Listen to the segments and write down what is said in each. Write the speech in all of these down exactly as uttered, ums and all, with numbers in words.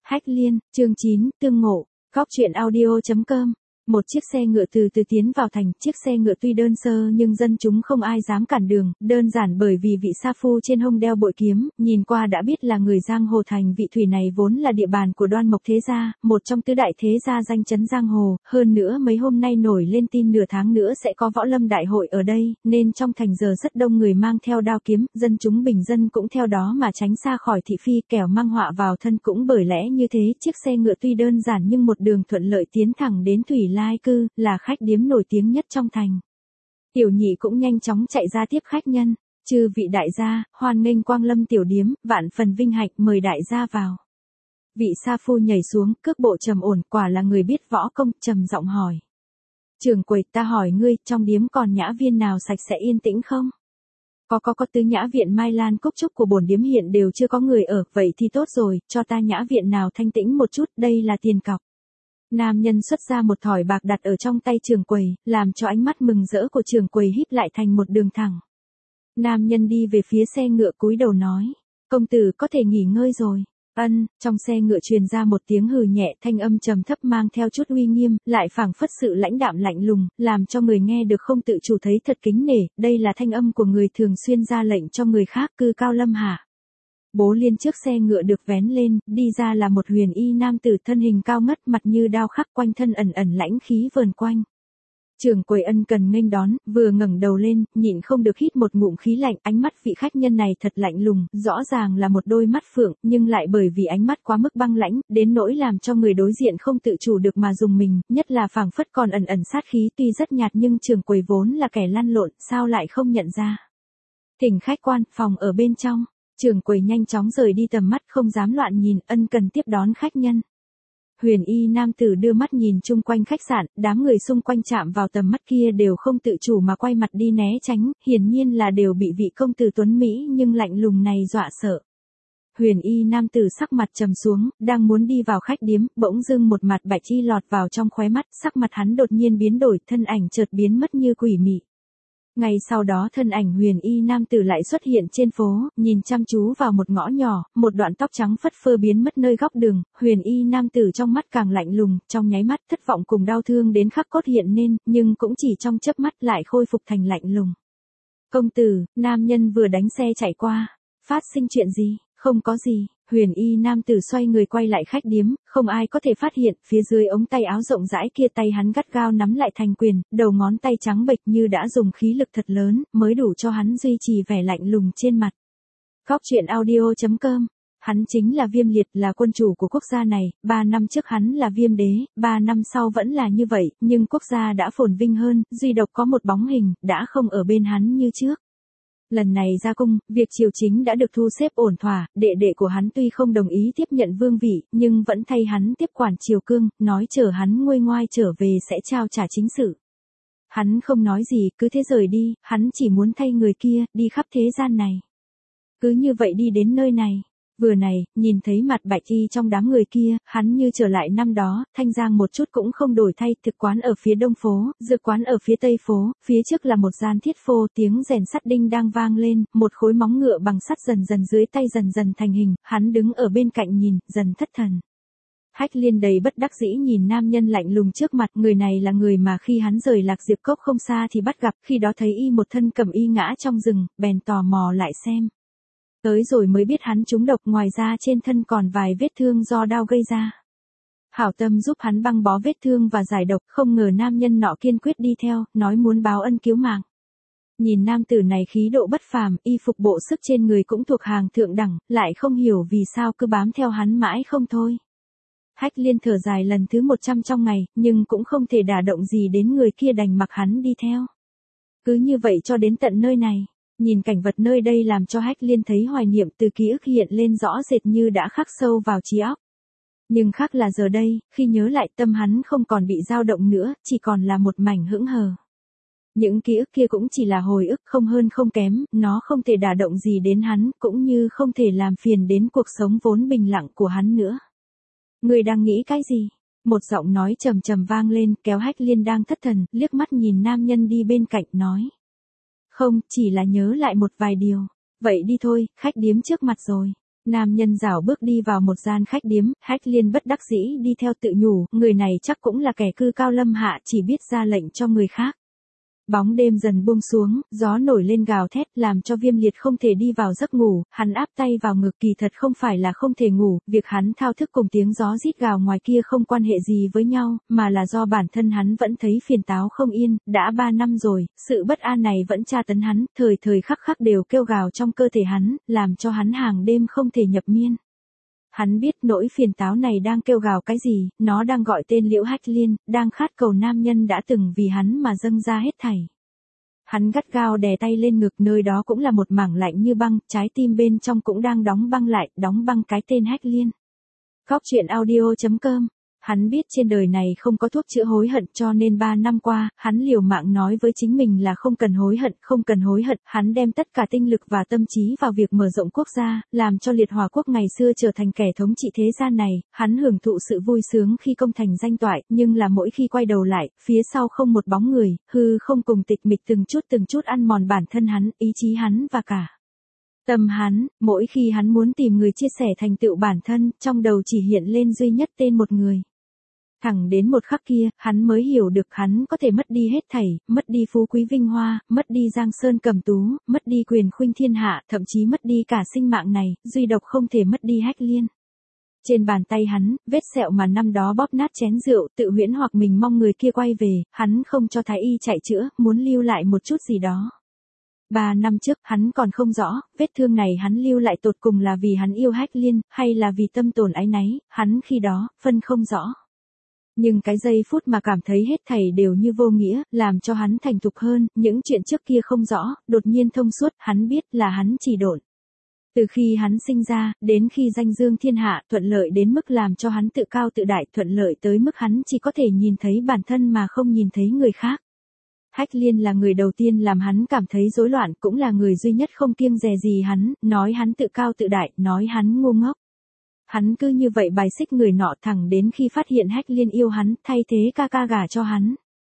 Hách Liên, chương chín, tương ngộ, Góc truyện audio chấm com. Một chiếc xe ngựa từ từ tiến vào thành, chiếc xe ngựa tuy đơn sơ nhưng dân chúng không ai dám cản đường, đơn giản bởi vì vị sa phu trên hông đeo bội kiếm, nhìn qua đã biết là người giang hồ thành. Vị thủy này vốn là địa bàn của Đoan Mộc thế gia, một trong tứ đại thế gia danh chấn giang hồ, hơn nữa mấy hôm nay nổi lên tin nửa tháng nữa sẽ có võ lâm đại hội ở đây, nên trong thành giờ rất đông người mang theo đao kiếm, dân chúng bình dân cũng theo đó mà tránh xa khỏi thị phi, kẻo mang họa vào thân. Cũng bởi lẽ như thế, chiếc xe ngựa tuy đơn giản nhưng một đường thuận lợi tiến thẳng đến Thủy Lai Cư, là khách điếm nổi tiếng nhất trong thành. Tiểu Nhị cũng nhanh chóng chạy ra tiếp khách nhân. Chư vị đại gia, hoan nghênh quang lâm tiểu điếm, vạn phần vinh hạnh, mời đại gia vào. Vị sa phu nhảy xuống, cước bộ trầm ổn, quả là người biết võ công, trầm giọng hỏi. Trưởng quầy, ta hỏi ngươi, trong điếm còn nhã viên nào sạch sẽ yên tĩnh không? Có có có tứ nhã viện Mai Lan Cúc Trúc của bổn điếm hiện đều chưa có người ở, vậy thì tốt rồi, cho ta nhã viện nào thanh tĩnh một chút, đây là tiền cọc. Nam nhân xuất ra một thỏi bạc đặt ở trong tay trưởng quầy, làm cho ánh mắt mừng rỡ của trưởng quầy híp lại thành một đường thẳng. Nam nhân đi về phía xe ngựa cúi đầu nói, công tử có thể nghỉ ngơi rồi. Ân, trong xe ngựa truyền ra một tiếng hừ nhẹ, thanh âm trầm thấp mang theo chút uy nghiêm, lại phảng phất sự lãnh đạm lạnh lùng, làm cho người nghe được không tự chủ thấy thật kính nể, đây là thanh âm của người thường xuyên ra lệnh cho người khác, cư cao lâm hạ. Bố Liên trước xe ngựa được vén lên, đi ra là một huyền y nam tử thân hình cao ngất, mặt như đao khắc, quanh thân ẩn ẩn lãnh khí vờn quanh. Trưởng quầy ân cần nghênh đón, vừa ngẩng đầu lên, nhịn không được hít một ngụm khí lạnh, ánh mắt vị khách nhân này thật lạnh lùng, rõ ràng là một đôi mắt phượng, nhưng lại bởi vì ánh mắt quá mức băng lãnh, đến nỗi làm cho người đối diện không tự chủ được mà dùng mình, nhất là phảng phất còn ẩn ẩn sát khí, tuy rất nhạt nhưng trưởng quầy vốn là kẻ lăn lộn, sao lại không nhận ra. Thỉnh khách quan, phòng ở bên trong. Trưởng quầy nhanh chóng rời đi tầm mắt, không dám loạn nhìn, ân cần tiếp đón khách nhân. Huyền y nam tử đưa mắt nhìn chung quanh khách sạn, đám người xung quanh chạm vào tầm mắt kia đều không tự chủ mà quay mặt đi né tránh, hiển nhiên là đều bị vị công tử tuấn Mỹ nhưng lạnh lùng này dọa sợ. Huyền y nam tử sắc mặt trầm xuống, đang muốn đi vào khách điếm, bỗng dưng một mặt bạch chi lọt vào trong khóe mắt, sắc mặt hắn đột nhiên biến đổi, thân ảnh chợt biến mất như quỷ mị. Ngay sau đó thân ảnh huyền y nam tử lại xuất hiện trên phố, nhìn chăm chú vào một ngõ nhỏ, một đoạn tóc trắng phất phơ biến mất nơi góc đường, huyền y nam tử trong mắt càng lạnh lùng, trong nháy mắt thất vọng cùng đau thương đến khắc cốt hiện nên, nhưng cũng chỉ trong chớp mắt lại khôi phục thành lạnh lùng. Công tử, nam nhân vừa đánh xe chạy qua, phát sinh chuyện gì? Không có gì. Huyền y nam tử xoay người quay lại khách điếm, không ai có thể phát hiện, phía dưới ống tay áo rộng rãi kia tay hắn gắt gao nắm lại thành quyền, đầu ngón tay trắng bệch như đã dùng khí lực thật lớn, mới đủ cho hắn duy trì vẻ lạnh lùng trên mặt. Góc truyện audio chấm com. Hắn chính là Viêm Liệt, là quân chủ của quốc gia này, ba năm trước hắn là Viêm Đế, ba năm sau vẫn là như vậy, nhưng quốc gia đã phồn vinh hơn, duy độc có một bóng hình, đã không ở bên hắn như trước. Lần này ra cung, việc triều chính đã được thu xếp ổn thỏa, đệ đệ của hắn tuy không đồng ý tiếp nhận vương vị, nhưng vẫn thay hắn tiếp quản triều cương, nói chờ hắn nguôi ngoai trở về sẽ trao trả chính sự. Hắn không nói gì, cứ thế rời đi, hắn chỉ muốn thay người kia, đi khắp thế gian này. Cứ như vậy đi đến nơi này. Vừa này, nhìn thấy mặt bạch y trong đám người kia, hắn như trở lại năm đó, Thanh Giang một chút cũng không đổi thay, thực quán ở phía đông phố, dược quán ở phía tây phố, phía trước là một gian thiết phô, tiếng rèn sắt đinh đang vang lên, một khối móng ngựa bằng sắt dần dần dưới tay dần dần thành hình, hắn đứng ở bên cạnh nhìn, dần thất thần. Hách Liên đầy bất đắc dĩ nhìn nam nhân lạnh lùng trước mặt, người này là người mà khi hắn rời Lạc Diệp Cốc không xa thì bắt gặp, khi đó thấy y một thân cầm y ngã trong rừng, bèn tò mò lại xem. Tới rồi mới biết hắn trúng độc, ngoài ra trên thân còn vài vết thương do đao gây ra. Hảo tâm giúp hắn băng bó vết thương và giải độc, không ngờ nam nhân nọ kiên quyết đi theo, nói muốn báo ân cứu mạng. Nhìn nam tử này khí độ bất phàm, y phục bộ sức trên người cũng thuộc hàng thượng đẳng, lại không hiểu vì sao cứ bám theo hắn mãi không thôi. Hách Liên thở dài lần thứ một trăm trong ngày, nhưng cũng không thể đả động gì đến người kia, đành mặc hắn đi theo. Cứ như vậy cho đến tận nơi này. Nhìn cảnh vật nơi đây làm cho Hách Liên thấy hoài niệm, từ ký ức hiện lên rõ rệt như đã khắc sâu vào trí óc. Nhưng khác là giờ đây, khi nhớ lại tâm hắn không còn bị dao động nữa, chỉ còn là một mảnh hững hờ. Những ký ức kia cũng chỉ là hồi ức, không hơn không kém, nó không thể đả động gì đến hắn, cũng như không thể làm phiền đến cuộc sống vốn bình lặng của hắn nữa. Người đang nghĩ cái gì? Một giọng nói trầm trầm vang lên, kéo Hách Liên đang thất thần, liếc mắt nhìn nam nhân đi bên cạnh nói. Không, chỉ là nhớ lại một vài điều. Vậy đi thôi, khách điếm trước mặt rồi. Nam nhân rảo bước đi vào một gian khách điếm, Hách Liên bất đắc dĩ đi theo tự nhủ, người này chắc cũng là kẻ cư cao lâm hạ chỉ biết ra lệnh cho người khác. Bóng đêm dần buông xuống, gió nổi lên gào thét làm cho Viêm Liệt không thể đi vào giấc ngủ, hắn áp tay vào ngực kỳ thật không phải là không thể ngủ, việc hắn thao thức cùng tiếng gió rít gào ngoài kia không quan hệ gì với nhau, mà là do bản thân hắn vẫn thấy phiền táo không yên, đã ba năm rồi, sự bất an này vẫn tra tấn hắn, thời thời khắc khắc đều kêu gào trong cơ thể hắn, làm cho hắn hàng đêm không thể nhập miên. Hắn biết nỗi phiền táo này đang kêu gào cái gì, nó đang gọi tên Liễu Hách Liên, đang khát cầu nam nhân đã từng vì hắn mà dâng ra hết thảy. Hắn gắt gao đè tay lên ngực, nơi đó cũng là một mảng lạnh như băng, trái tim bên trong cũng đang đóng băng lại, đóng băng cái tên Hách Liên. Góc truyện audio chấm com. Hắn biết trên đời này không có thuốc chữa hối hận cho nên ba năm qua, hắn liều mạng nói với chính mình là không cần hối hận, không cần hối hận, hắn đem tất cả tinh lực và tâm trí vào việc mở rộng quốc gia, làm cho Liệt Hòa quốc ngày xưa trở thành kẻ thống trị thế gian này, hắn hưởng thụ sự vui sướng khi công thành danh toại, nhưng là mỗi khi quay đầu lại, phía sau không một bóng người, hư không cùng tịch mịch từng chút từng chút ăn mòn bản thân hắn, ý chí hắn và cả tâm hắn, mỗi khi hắn muốn tìm người chia sẻ thành tựu bản thân, trong đầu chỉ hiện lên duy nhất tên một người. Thẳng đến một khắc kia, hắn mới hiểu được hắn có thể mất đi hết thảy, mất đi phú quý vinh hoa, mất đi giang sơn cầm tú, mất đi quyền khuynh thiên hạ, thậm chí mất đi cả sinh mạng này, duy độc không thể mất đi Hách Liên. Trên bàn tay hắn, vết sẹo mà năm đó bóp nát chén rượu, tự huyễn hoặc mình mong người kia quay về, hắn không cho thái y chạy chữa, muốn lưu lại một chút gì đó. Ba năm trước, hắn còn không rõ, vết thương này hắn lưu lại tột cùng là vì hắn yêu Hách Liên, hay là vì tâm tổn áy náy, hắn khi đó, phân không rõ. Nhưng cái giây phút mà cảm thấy hết thảy đều như vô nghĩa, làm cho hắn thành thục hơn, những chuyện trước kia không rõ, đột nhiên thông suốt, hắn biết là hắn chỉ độn. Từ khi hắn sinh ra, đến khi danh dương thiên hạ, thuận lợi đến mức làm cho hắn tự cao tự đại, thuận lợi tới mức hắn chỉ có thể nhìn thấy bản thân mà không nhìn thấy người khác. Hách Liên là người đầu tiên làm hắn cảm thấy rối loạn, cũng là người duy nhất không kiêng dè gì hắn, nói hắn tự cao tự đại, nói hắn ngu ngốc. Hắn cứ như vậy bài xích người nọ thẳng đến khi phát hiện Hách Liên yêu hắn, thay thế ca ca gả cho hắn.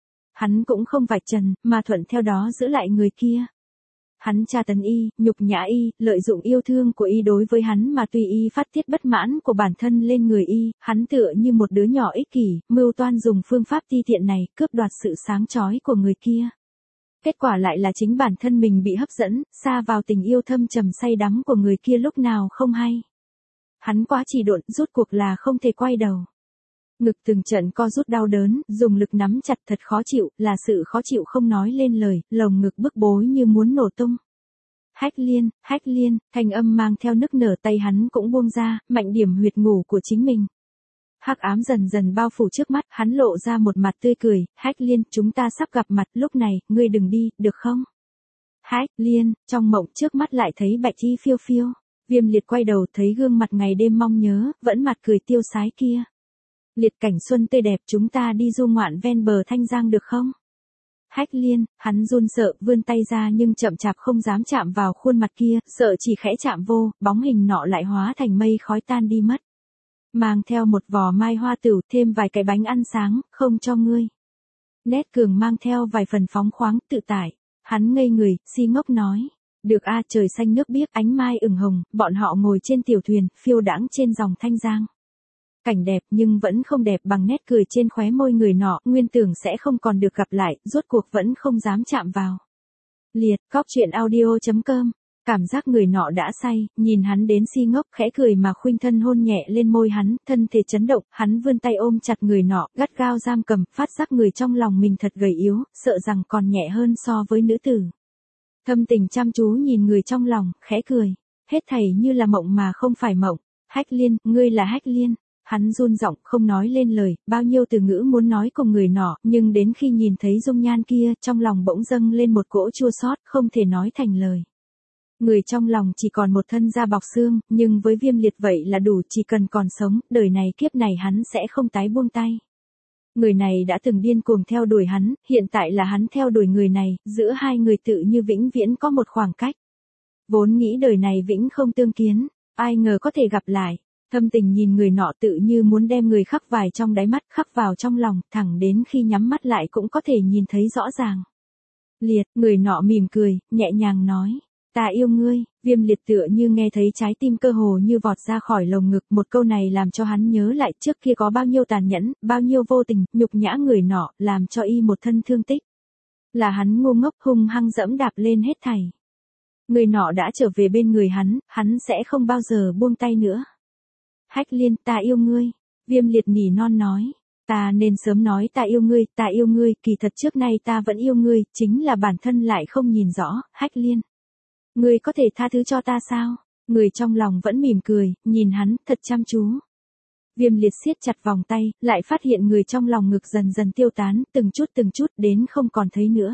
Hắn cũng không vạch trần, mà thuận theo đó giữ lại người kia. Hắn tra tấn y, nhục nhã y, lợi dụng yêu thương của y đối với hắn mà tùy y phát tiết bất mãn của bản thân lên người y, hắn tựa như một đứa nhỏ ích kỷ, mưu toan dùng phương pháp ti tiện này, cướp đoạt sự sáng chói của người kia. Kết quả lại là chính bản thân mình bị hấp dẫn, sa vào tình yêu thâm trầm say đắm của người kia lúc nào không hay. Hắn quá chỉ độn, rút cuộc là không thể quay đầu. Ngực từng trận co rút đau đớn, dùng lực nắm chặt thật khó chịu, là sự khó chịu không nói lên lời, lồng ngực bức bối như muốn nổ tung. Hách Liên, Hách Liên, thanh âm mang theo nức nở, tay hắn cũng buông ra, mạnh điểm huyệt ngủ của chính mình. Hắc ám dần dần bao phủ trước mắt, hắn lộ ra một mặt tươi cười, Hách Liên, chúng ta sắp gặp mặt, lúc này, ngươi đừng đi, được không? Hách Liên, trong mộng trước mắt lại thấy bạch y phiêu phiêu. Viêm Liệt quay đầu thấy gương mặt ngày đêm mong nhớ, vẫn mặt cười tiêu sái kia. Liệt cảnh xuân tươi đẹp, chúng ta đi du ngoạn ven bờ Thanh Giang được không? Hách Liên, hắn run sợ, vươn tay ra nhưng chậm chạp không dám chạm vào khuôn mặt kia, sợ chỉ khẽ chạm vô, bóng hình nọ lại hóa thành mây khói tan đi mất. Mang theo một vò mai hoa tửu, thêm vài cái bánh ăn sáng, không cho ngươi. Nét cường mang theo vài phần phóng khoáng, tự tại. Hắn ngây người, si ngốc nói. Được a, trời xanh nước biếc, ánh mai ửng hồng, bọn họ ngồi trên tiểu thuyền, phiêu đãng trên dòng Thanh Giang. Cảnh đẹp nhưng vẫn không đẹp bằng nét cười trên khóe môi người nọ, nguyên tưởng sẽ không còn được gặp lại, rốt cuộc vẫn không dám chạm vào. Liệt, góc truyện audio chấm com. Cảm giác người nọ đã say, nhìn hắn đến si ngốc, khẽ cười mà khuynh thân hôn nhẹ lên môi hắn, thân thể chấn động, hắn vươn tay ôm chặt người nọ, gắt gao giam cầm, phát giác người trong lòng mình thật gầy yếu, sợ rằng còn nhẹ hơn so với nữ tử. Thâm tình chăm chú nhìn người trong lòng, khẽ cười, hết thảy như là mộng mà không phải mộng. Hách Liên, ngươi là Hách Liên. Hắn run giọng, không nói lên lời, bao nhiêu từ ngữ muốn nói cùng người nọ, nhưng đến khi nhìn thấy dung nhan kia, trong lòng bỗng dâng lên một cỗ chua xót, không thể nói thành lời. Người trong lòng chỉ còn một thân da bọc xương, nhưng với Viêm Liệt vậy là đủ, chỉ cần còn sống, đời này kiếp này hắn sẽ không tái buông tay. Người này đã từng điên cuồng theo đuổi hắn, hiện tại là hắn theo đuổi người này, giữa hai người tự như vĩnh viễn có một khoảng cách. Vốn nghĩ đời này vĩnh không tương kiến, ai ngờ có thể gặp lại. Thâm tình nhìn người nọ tự như muốn đem người khắc vài trong đáy mắt, khắc vào trong lòng, thẳng đến khi nhắm mắt lại cũng có thể nhìn thấy rõ ràng. Liệt, người nọ mỉm cười, nhẹ nhàng nói. ta yêu ngươi, Viêm Liệt tựa như nghe thấy trái tim cơ hồ như vọt ra khỏi lồng ngực, một câu này làm cho hắn nhớ lại trước kia có bao nhiêu tàn nhẫn, bao nhiêu vô tình, nhục nhã người nọ, làm cho y một thân thương tích. Là hắn ngu ngốc hung hăng dẫm đạp lên hết thảy. Người nọ đã trở về bên người hắn, hắn sẽ không bao giờ buông tay nữa. Hách Liên, ta yêu ngươi, Viêm Liệt nỉ non nói. Ta nên sớm nói ta yêu ngươi, ta yêu ngươi, kỳ thật trước nay ta vẫn yêu ngươi, chính là bản thân lại không nhìn rõ, Hách Liên. Ngươi có thể tha thứ cho ta sao? Người trong lòng vẫn mỉm cười, nhìn hắn, thật chăm chú. Viêm Liệt siết chặt vòng tay, lại phát hiện người trong lòng ngực dần dần tiêu tán, từng chút từng chút đến không còn thấy nữa.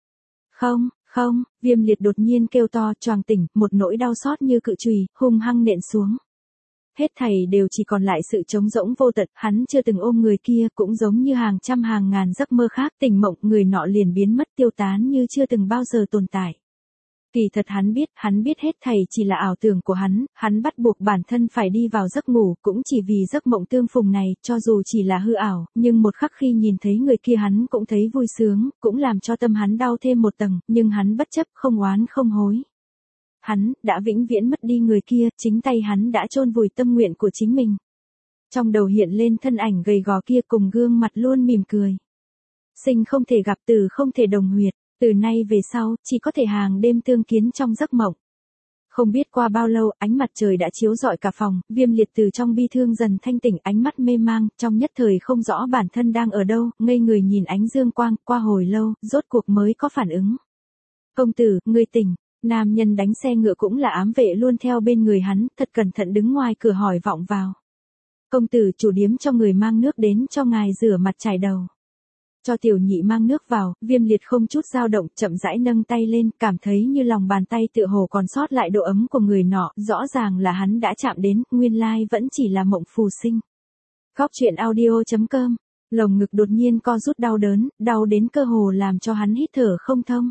Không, không, Viêm Liệt đột nhiên kêu to, choàng tỉnh, một nỗi đau xót như cự chùy, hung hăng nện xuống. Hết thảy đều chỉ còn lại sự trống rỗng vô tận, hắn chưa từng ôm người kia, cũng giống như hàng trăm hàng ngàn giấc mơ khác, tỉnh mộng, người nọ liền biến mất tiêu tán như chưa từng bao giờ tồn tại. Kỳ thật hắn biết, hắn biết hết thảy chỉ là ảo tưởng của hắn, hắn bắt buộc bản thân phải đi vào giấc ngủ, cũng chỉ vì giấc mộng tương phùng này, cho dù chỉ là hư ảo, nhưng một khắc khi nhìn thấy người kia hắn cũng thấy vui sướng, cũng làm cho tâm hắn đau thêm một tầng, nhưng hắn bất chấp, không oán không hối. Hắn, đã vĩnh viễn mất đi người kia, chính tay hắn đã chôn vùi tâm nguyện của chính mình. Trong đầu hiện lên thân ảnh gầy gò kia cùng gương mặt luôn mỉm cười. Sinh không thể gặp, tử không thể đồng huyệt, từ nay về sau, chỉ có thể hàng đêm tương kiến trong giấc mộng. Không biết qua bao lâu, ánh mặt trời đã chiếu rọi cả phòng, Viêm Liệt từ trong bi thương dần thanh tỉnh, ánh mắt mê mang, trong nhất thời không rõ bản thân đang ở đâu, ngây người nhìn ánh dương quang, qua hồi lâu, rốt cuộc mới có phản ứng. Công tử, ngươi tỉnh. Nam nhân đánh xe ngựa cũng là ám vệ luôn theo bên người hắn, thật cẩn thận đứng ngoài cửa hỏi vọng vào. Công tử, chủ điếm cho người mang nước đến cho ngài rửa mặt chải đầu. Cho tiểu nhị mang nước vào, Viêm Liệt không chút dao động, chậm rãi nâng tay lên, cảm thấy như lòng bàn tay tựa hồ còn sót lại độ ấm của người nọ, rõ ràng là hắn đã chạm đến, nguyên lai vẫn chỉ là mộng phù sinh. Góc truyện audio chấm com, lồng ngực đột nhiên co rút đau đớn, đau đến cơ hồ làm cho hắn hít thở không thông.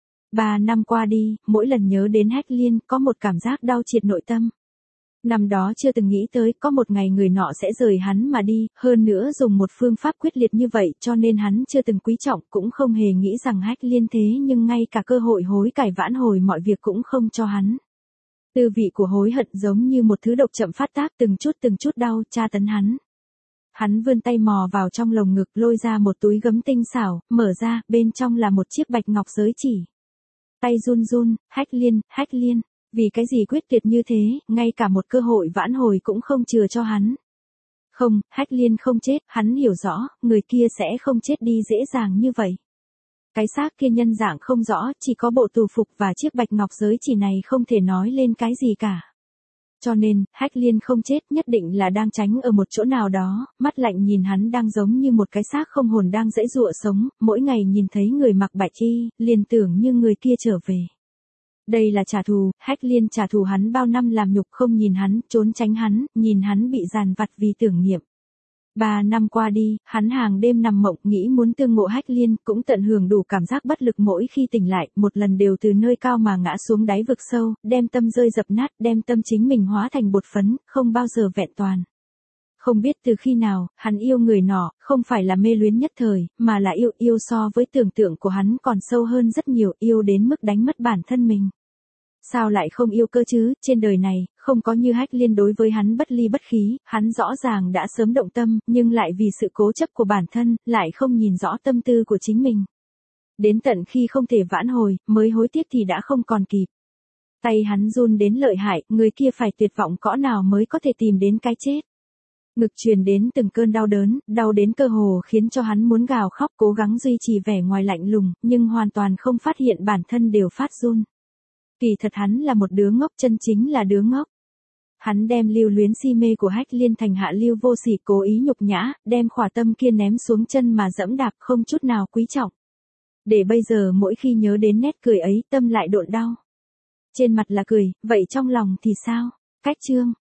Ba năm qua đi, mỗi lần nhớ đến Hách Liên, có một cảm giác đau triệt nội tâm. Năm đó chưa từng nghĩ tới, có một ngày người nọ sẽ rời hắn mà đi, hơn nữa dùng một phương pháp quyết liệt như vậy, cho nên hắn chưa từng quý trọng, cũng không hề nghĩ rằng Hách Liên thế, nhưng ngay cả cơ hội hối cải vãn hồi mọi việc cũng không cho hắn. Tư vị của hối hận giống như một thứ độc chậm phát tác, từng chút từng chút đau, tra tấn hắn. Hắn vươn tay mò vào trong lồng ngực, lôi ra một túi gấm tinh xảo, mở ra, bên trong là một chiếc bạch ngọc giới chỉ. Tay run run, Hách Liên, Hách Liên, vì cái gì quyết tuyệt như thế, ngay cả một cơ hội vãn hồi cũng không chừa cho hắn. Không, Hách Liên không chết, hắn hiểu rõ, người kia sẽ không chết đi dễ dàng như vậy. Cái xác kia nhân dạng không rõ, chỉ có bộ tù phục và chiếc bạch ngọc giới chỉ này không thể nói lên cái gì cả. Cho nên, Hách Liên không chết nhất định là đang tránh ở một chỗ nào đó, mắt lạnh nhìn hắn đang giống như một cái xác không hồn đang giãy giụa sống, mỗi ngày nhìn thấy người mặc bạch y, liền tưởng như người kia trở về. Đây là trả thù, Hách Liên trả thù hắn bao năm làm nhục, không nhìn hắn, trốn tránh hắn, nhìn hắn bị dằn vặt vì tưởng niệm. Ba năm qua đi, hắn hàng đêm nằm mộng, nghĩ muốn tương ngộ Hách Liên, cũng tận hưởng đủ cảm giác bất lực mỗi khi tỉnh lại, một lần đều từ nơi cao mà ngã xuống đáy vực sâu, đem tâm rơi dập nát, đem tâm chính mình hóa thành bột phấn, không bao giờ vẹn toàn. Không biết từ khi nào, hắn yêu người nọ, không phải là mê luyến nhất thời, mà là yêu, yêu so với tưởng tượng của hắn còn sâu hơn rất nhiều, yêu đến mức đánh mất bản thân mình. Sao lại không yêu cơ chứ, trên đời này, không có như Hách Liên đối với hắn bất ly bất khí, hắn rõ ràng đã sớm động tâm, nhưng lại vì sự cố chấp của bản thân, lại không nhìn rõ tâm tư của chính mình. Đến tận khi không thể vãn hồi, mới hối tiếc thì đã không còn kịp. Tay hắn run đến lợi hại, người kia phải tuyệt vọng cỡ nào mới có thể tìm đến cái chết. Ngực truyền đến từng cơn đau đớn, đau đến cơ hồ khiến cho hắn muốn gào khóc, cố gắng duy trì vẻ ngoài lạnh lùng, nhưng hoàn toàn không phát hiện bản thân đều phát run. Kỳ thật hắn là một đứa ngốc, chân chính là đứa ngốc. Hắn đem lưu luyến si mê của Hách Liên thành hạ lưu vô sỉ, cố ý nhục nhã, đem khỏa tâm kia ném xuống chân mà dẫm đạp, không chút nào quý trọng. Để bây giờ mỗi khi nhớ đến nét cười ấy, tâm lại độn đau. Trên mặt là cười, vậy trong lòng thì sao? Cách chương